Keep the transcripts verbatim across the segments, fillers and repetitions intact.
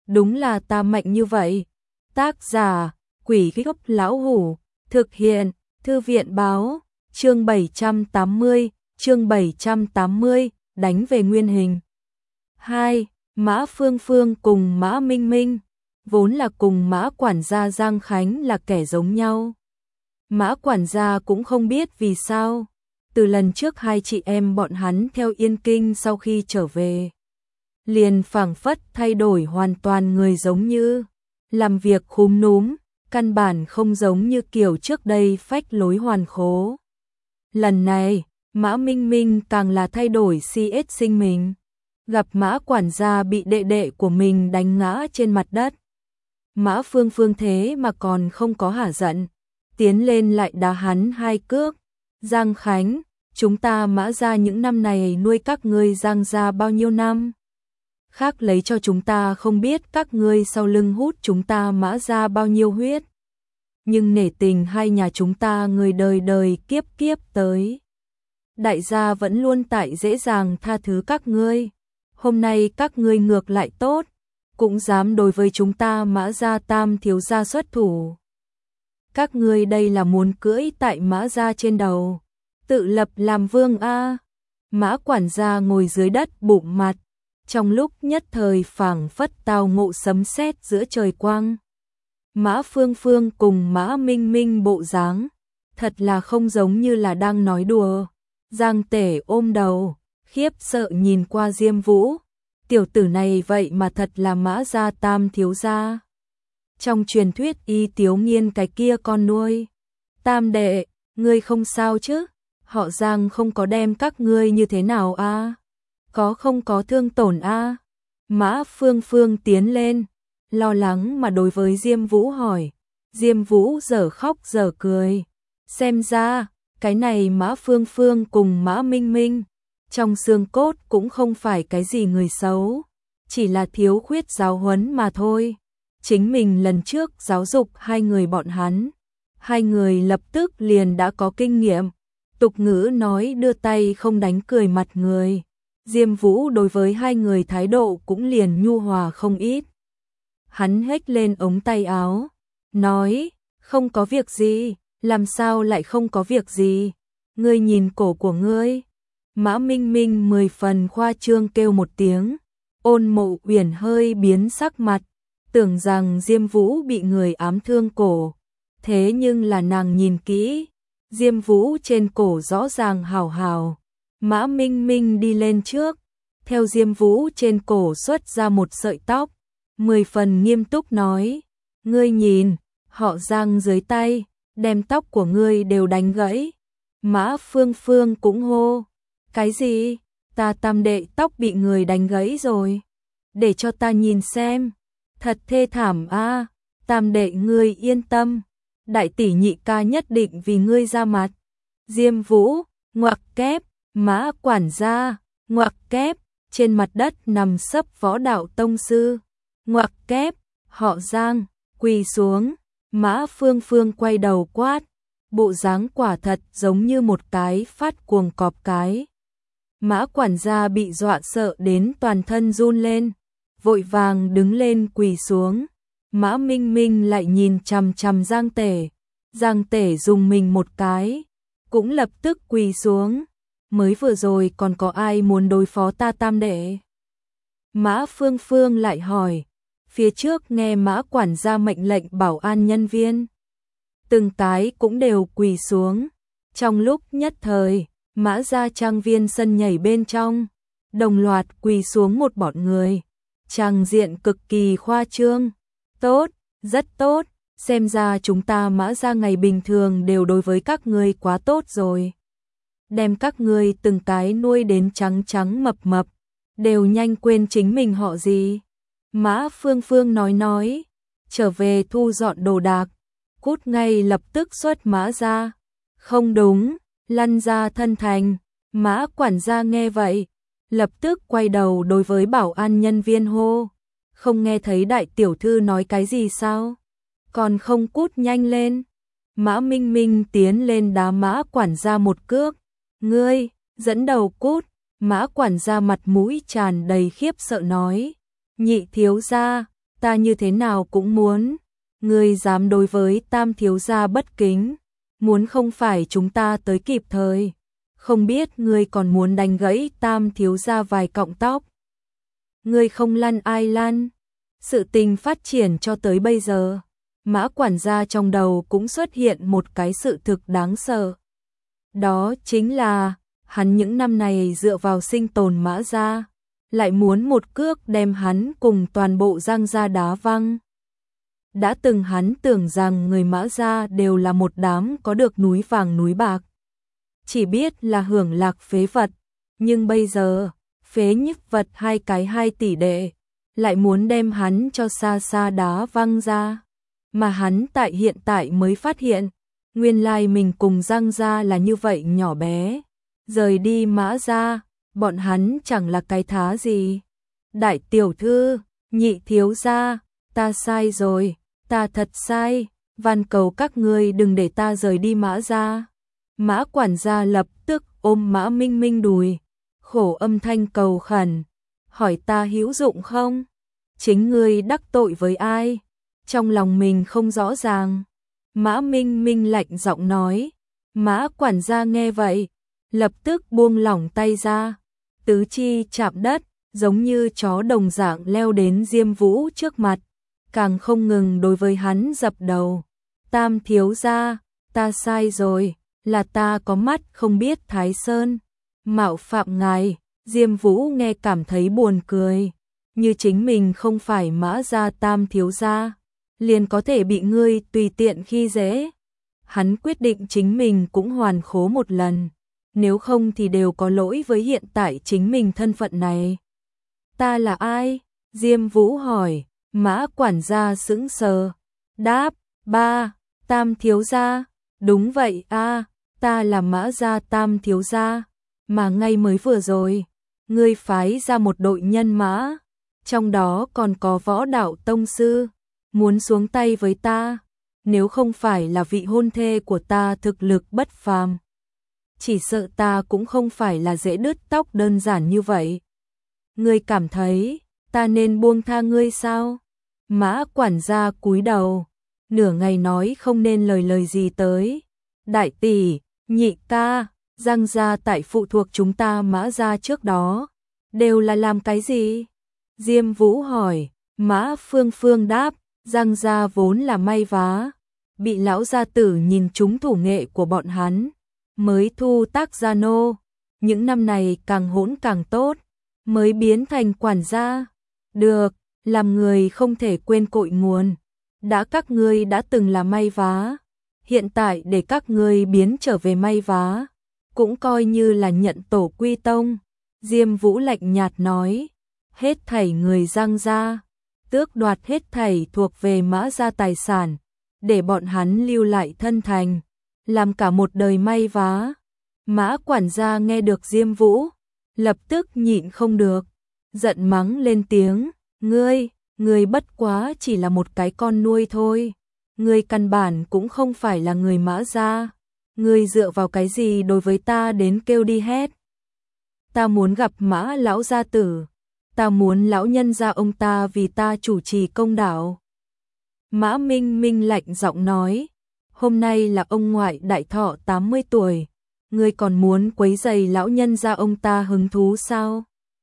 đúng là ta mạnh như vậy. Tác giả, Quỷ Gốc Lão Hủ, thực hiện, Thư viện báo, chương bảy trăm tám mươi, chương bảy trăm tám mươi, đánh về nguyên hình. hai. Mã Phương Phương cùng Mã Minh Minh, vốn là cùng Mã quản gia Giang Khánh là kẻ giống nhau. Mã quản gia cũng không biết vì sao, từ lần trước hai chị em bọn hắn theo Yên Kinh sau khi trở về, liền phảng phất thay đổi hoàn toàn người, giống như làm việc khúm núm, căn bản không giống như kiểu trước đây phách lối hoàn khố. Lần này, Mã Minh Minh càng là thay đổi si ết sinh mình, gặp Mã quản gia bị đệ đệ của mình đánh ngã trên mặt đất. Mã Phương Phương thế mà còn không có hả giận, tiến lên lại đá hắn hai cước. Giang Khánh, chúng ta Mã gia những năm này nuôi các ngươi Giang gia bao nhiêu năm? Khác lấy cho chúng ta không biết các ngươi sau lưng hút chúng ta Mã gia bao nhiêu huyết. Nhưng nể tình hai nhà chúng ta người đời đời kiếp kiếp tới, đại gia vẫn luôn tại dễ dàng tha thứ các ngươi. Hôm nay các ngươi ngược lại tốt, cũng dám đối với chúng ta Mã gia tam thiếu gia xuất thủ. Các ngươi đây là muốn cưỡi tại Mã gia trên đầu, tự lập làm vương a. Mã quản gia ngồi dưới đất bụng mặt, trong lúc nhất thời phảng phất tao ngộ sấm sét giữa trời quang. Mã Phương Phương cùng Mã Minh Minh bộ dáng, thật là không giống như là đang nói đùa. Giang Tể ôm đầu, khiếp sợ nhìn qua Diêm Vũ, tiểu tử này vậy mà thật là Mã gia tam thiếu gia. Trong truyền thuyết Y Tiếu Nghiên cái kia con nuôi. Tam đệ, ngươi không sao chứ? Họ Giang không có đem các ngươi như thế nào a? À? Có không có thương tổn a? À? Mã Phương Phương tiến lên, lo lắng mà đối với Diêm Vũ hỏi. Diêm Vũ dở khóc dở cười. Xem ra, cái này Mã Phương Phương cùng Mã Minh Minh, trong xương cốt cũng không phải cái gì người xấu, chỉ là thiếu khuyết giáo huấn mà thôi. Chính mình lần trước giáo dục hai người bọn hắn, hai người lập tức liền đã có kinh nghiệm. Tục ngữ nói đưa tay không đánh cười mặt người. Diêm Vũ đối với hai người thái độ cũng liền nhu hòa không ít. Hắn hếch lên ống tay áo, nói, không có việc gì, làm sao lại không có việc gì, ngươi nhìn cổ của ngươi. Mã Minh Minh mười phần khoa trương kêu một tiếng, Ôn Mộ Uyển hơi biến sắc mặt, tưởng rằng Diêm Vũ bị người ám thương cổ, thế nhưng là nàng nhìn kỹ, Diêm Vũ trên cổ rõ ràng hào hào. Mã Minh Minh đi lên trước, theo Diêm Vũ trên cổ xuất ra một sợi tóc, mười phần nghiêm túc nói, ngươi nhìn, họ Giang dưới tay, đem tóc của ngươi đều đánh gãy. Mã Phương Phương cũng hô, cái gì? Ta tam đệ tóc bị người đánh gãy rồi, để cho ta nhìn xem. Thật thê thảm a. À. Tam đệ ngươi yên tâm, đại tỷ nhị ca nhất định vì ngươi ra mặt. Diêm Vũ, ngoặc kép, Mã quản gia, ngoặc kép, trên mặt đất nằm sấp Võ Đạo tông sư, ngoặc kép, họ Giang, quỳ xuống. Mã Phương Phương quay đầu quát, bộ dáng quả thật giống như một cái phát cuồng cọp cái. Mã quản gia bị dọa sợ đến toàn thân run lên, vội vàng đứng lên quỳ xuống. Mã Minh Minh lại nhìn chằm chằm Giang Tể, Giang Tể dùng mình một cái, cũng lập tức quỳ xuống. Mới vừa rồi còn có ai muốn đối phó ta tam đệ? Mã Phương Phương lại hỏi, phía trước nghe Mã quản gia mệnh lệnh bảo an nhân viên, từng cái cũng đều quỳ xuống. Trong lúc nhất thời, Mã gia trang viên sân nhảy bên trong, đồng loạt quỳ xuống một bọn người. Tràng diện cực kỳ khoa trương. Tốt, rất tốt, xem ra chúng ta Mã gia ngày bình thường đều đối với các ngươi quá tốt rồi. Đem các ngươi từng cái nuôi đến trắng trắng mập mập, đều nhanh quên chính mình họ gì. Mã Phương Phương nói nói, trở về thu dọn đồ đạc, cút ngay lập tức xuất Mã gia. Không đúng, lăn ra thân thành. Mã quản gia nghe vậy, lập tức quay đầu đối với bảo an nhân viên hô, không nghe thấy đại tiểu thư nói cái gì sao? Còn không cút nhanh lên. Mã Minh Minh tiến lên đá Mã quản gia một cước, ngươi, dẫn đầu cút. Mã quản gia mặt mũi tràn đầy khiếp sợ nói, nhị thiếu gia, ta như thế nào cũng muốn. Ngươi dám đối với Tam thiếu gia bất kính, muốn không phải chúng ta tới kịp thời, không biết ngươi còn muốn đánh gãy Tam thiếu gia vài cọng tóc. Ngươi không lăn ai lăn. Sự tình phát triển cho tới bây giờ, Mã quản gia trong đầu cũng xuất hiện một cái sự thực đáng sợ. Đó chính là, hắn những năm này dựa vào sinh tồn Mã gia, lại muốn một cước đem hắn cùng toàn bộ Giang gia đá văng. Đã từng hắn tưởng rằng người Mã gia đều là một đám có được núi vàng núi bạc, chỉ biết là hưởng lạc phế vật, nhưng bây giờ, phế nhức vật hai cái hai tỷ đệ, lại muốn đem hắn cho xa xa đá văng ra. Mà hắn tại hiện tại mới phát hiện, nguyên lai mình cùng Giang gia là như vậy nhỏ bé. Rời đi Mã gia, bọn hắn chẳng là cái thá gì. Đại tiểu thư, nhị thiếu gia, ta sai rồi, ta thật sai, van cầu các ngươi đừng để ta rời đi Mã gia. Mã quản gia lập tức ôm Mã Minh Minh đùi, khổ âm thanh cầu khẩn, hỏi ta hữu dụng không? Chính ngươi đắc tội với ai? Trong lòng mình không rõ ràng. Mã Minh Minh lạnh giọng nói. Mã quản gia nghe vậy, lập tức buông lỏng tay ra, tứ chi chạm đất, giống như chó đồng dạng leo đến Diêm Vũ trước mặt, càng không ngừng đối với hắn dập đầu. Tam thiếu gia, ta sai rồi, là ta có mắt không biết Thái Sơn, mạo phạm ngài. Diêm Vũ nghe cảm thấy buồn cười, như chính mình không phải Mã gia Tam thiếu gia, liền có thể bị ngươi tùy tiện khi dễ. Hắn quyết định chính mình cũng hoàn khố một lần, nếu không thì đều có lỗi với hiện tại chính mình thân phận này. Ta là ai? Diêm Vũ hỏi. Mã quản gia sững sờ, đáp, ba, Tam thiếu gia. Đúng vậy a, ta là Mã gia Tam thiếu gia, mà ngay mới vừa rồi, ngươi phái ra một đội nhân mã, trong đó còn có võ đạo tông sư, muốn xuống tay với ta, nếu không phải là vị hôn thê của ta thực lực bất phàm, chỉ sợ ta cũng không phải là dễ đứt tóc đơn giản như vậy. Ngươi cảm thấy ta nên buông tha ngươi sao? Mã quản gia cúi đầu, nửa ngày nói không nên lời lời gì tới. Đại tỷ, nhị ca, Giang gia tại phụ thuộc chúng ta Mã gia trước đó, đều là làm cái gì? Diêm Vũ hỏi. Mã Phương Phương đáp, Giang gia vốn là may vá, bị lão gia tử nhìn trúng thủ nghệ của bọn hắn, mới thu tác gia nô, những năm này càng hỗn càng tốt, mới biến thành quản gia. Được, làm người không thể quên cội nguồn, đã các ngươi đã từng là may vá, hiện tại để các ngươi biến trở về may vá, cũng coi như là nhận tổ quy tông. Diêm Vũ lạnh nhạt nói, hết thảy người Giang gia, tước đoạt hết thảy thuộc về Mã gia tài sản, để bọn hắn lưu lại thân thành, làm cả một đời may vá. Mã quản gia nghe được Diêm Vũ, lập tức nhịn không được, giận mắng lên tiếng, ngươi, ngươi bất quá chỉ là một cái con nuôi thôi, ngươi căn bản cũng không phải là người Mã gia, ngươi dựa vào cái gì đối với ta đến kêu đi hét? Ta muốn gặp Mã lão gia tử, ta muốn lão nhân gia ông ta vì ta chủ trì công đạo. Mã Minh Minh lạnh giọng nói, hôm nay là ông ngoại đại thọ tám mươi tuổi, ngươi còn muốn quấy rầy lão nhân gia ông ta hứng thú sao?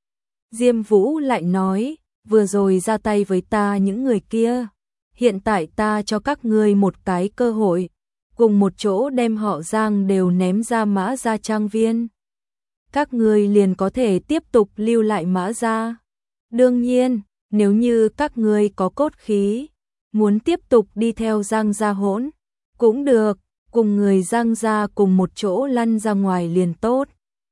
Diêm Vũ lại nói, vừa rồi ra tay với ta những người kia, hiện tại ta cho các ngươi một cái cơ hội, cùng một chỗ đem họ Giang đều ném ra Mã gia trang viên. Các ngươi liền có thể tiếp tục lưu lại Mã gia. Đương nhiên, nếu như các ngươi có cốt khí, muốn tiếp tục đi theo Giang gia hỗn, cũng được, cùng người Giang gia cùng một chỗ lăn ra ngoài liền tốt.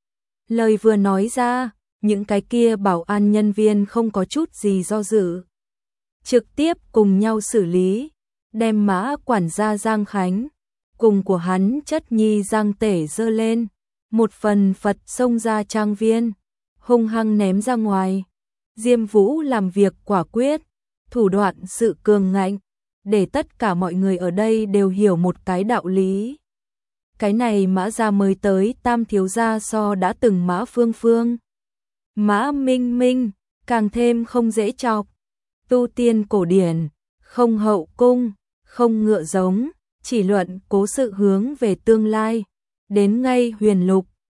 Lời vừa nói ra, những cái kia bảo an nhân viên không có chút gì do dự, trực tiếp cùng nhau xử lý, đem Mã quản gia Giang Khánh, cùng của hắn chất nhi Giang Tể dơ lên, một phần Phật xông ra trang viên, hung hăng ném ra ngoài. Diêm Vũ làm việc quả quyết, thủ đoạn sự cường ngạnh, để tất cả mọi người ở đây đều hiểu một cái đạo lý. Cái này Mã gia mới tới Tam thiếu gia so đã từng Mã Phương Phương, Mã Minh Minh, càng thêm không dễ chọc. tu tiên cổ điển, không hậu cung, không ngựa giống, chỉ luận cố sự hướng về tương lai. Đến ngay huyền lục,